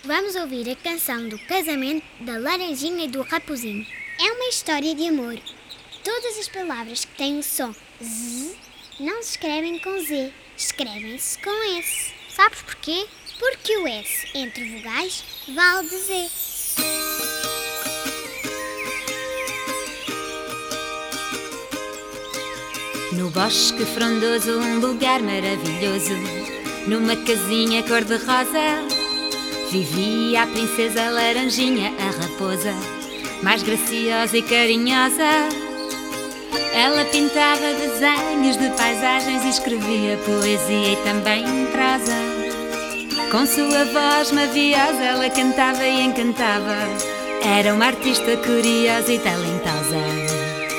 Vamos ouvir a canção do casamento da Laranjinha e do Raposinho. É uma história de amor. Todas as palavras que têm o som Z não se escrevem com Z, escrevem-se com S. Sabes porquê? Porque o S entre vogais vale de Z. No bosque frondoso, um lugar maravilhoso, numa casinha cor-de-rosa, vivia a princesa Laranjinha, a raposa, mais graciosa e carinhosa. Ela pintava desenhos de paisagens e escrevia poesia e também prosa. Com sua voz maviosa ela cantava e encantava, era uma artista curiosa e talentosa.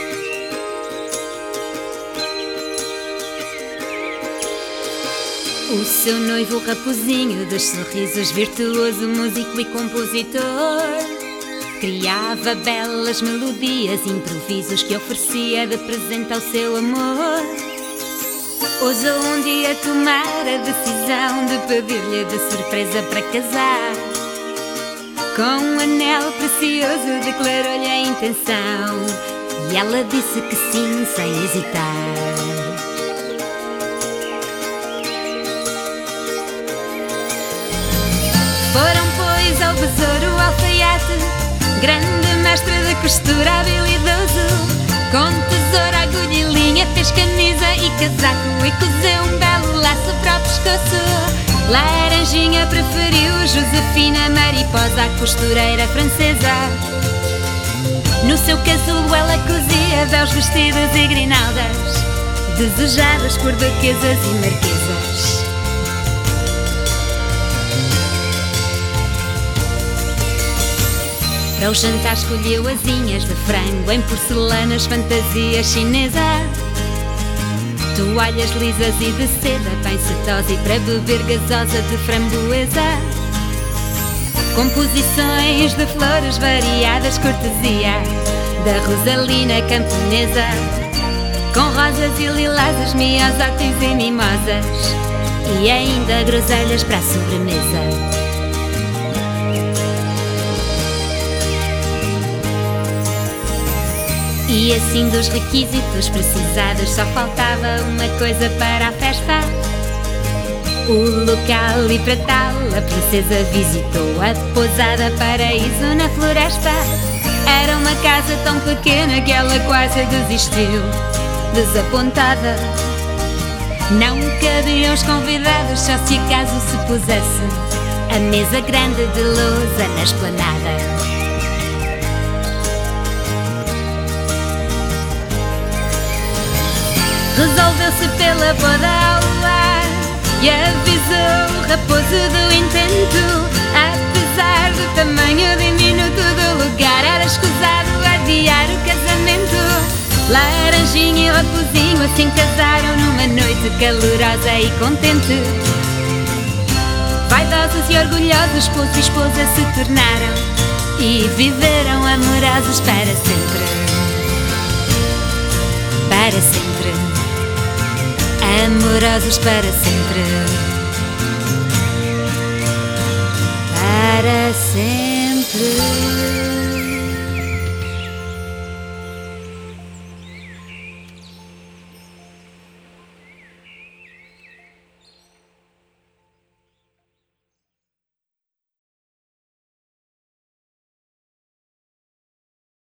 O seu noivo Raposinho, dos sorrisos, virtuoso, músico e compositor, criava belas melodias e improvisos que oferecia de presente ao seu amor. Ousou um dia tomar a decisão de pedir-lhe de surpresa para casar. Com um anel precioso declarou-lhe a intenção e ela disse que sim, sem hesitar. Foram, pois, ao besouro, alfaiate, grande mestre de costura habilidoso. Com tesoura, agulha e linha fez camisa e casaco e cozeu um belo laço para o pescoço. Laranjinha preferiu Josefina Mariposa, a costureira francesa. No seu casulo ela cozia belos vestidos e grinaldas, desejadas por duquesas e marquesas. Para o jantar escolheu asinhas de frango em porcelanas, fantasia chinesa, toalhas lisas e de seda bem setosa e para beber gasosa de framboesa. Composições de flores variadas, cortesia da Rosalina camponesa, com rosas e lilás, miosotes e mimosas e ainda groselhas para a sobremesa. E assim dos requisitos precisados só faltava uma coisa para a festa. O local e para tal a princesa visitou a pousada Paraíso na floresta. Era uma casa tão pequena que ela quase desistiu, desapontada. Não cabiam os convidados, só se acaso se pusesse a mesa grande de lousa na esplanada. Resolveu-se pela boda ao luar e avisou o raposo do intento. Apesar do tamanho diminuto do lugar, era escusado adiar o casamento. Laranjinha e Raposinho assim casaram numa noite calorosa e contente. Vaidosos e orgulhosos, esposo e esposa se tornaram e viveram amorosos para sempre. Para sempre. Amorosos para sempre. Para sempre.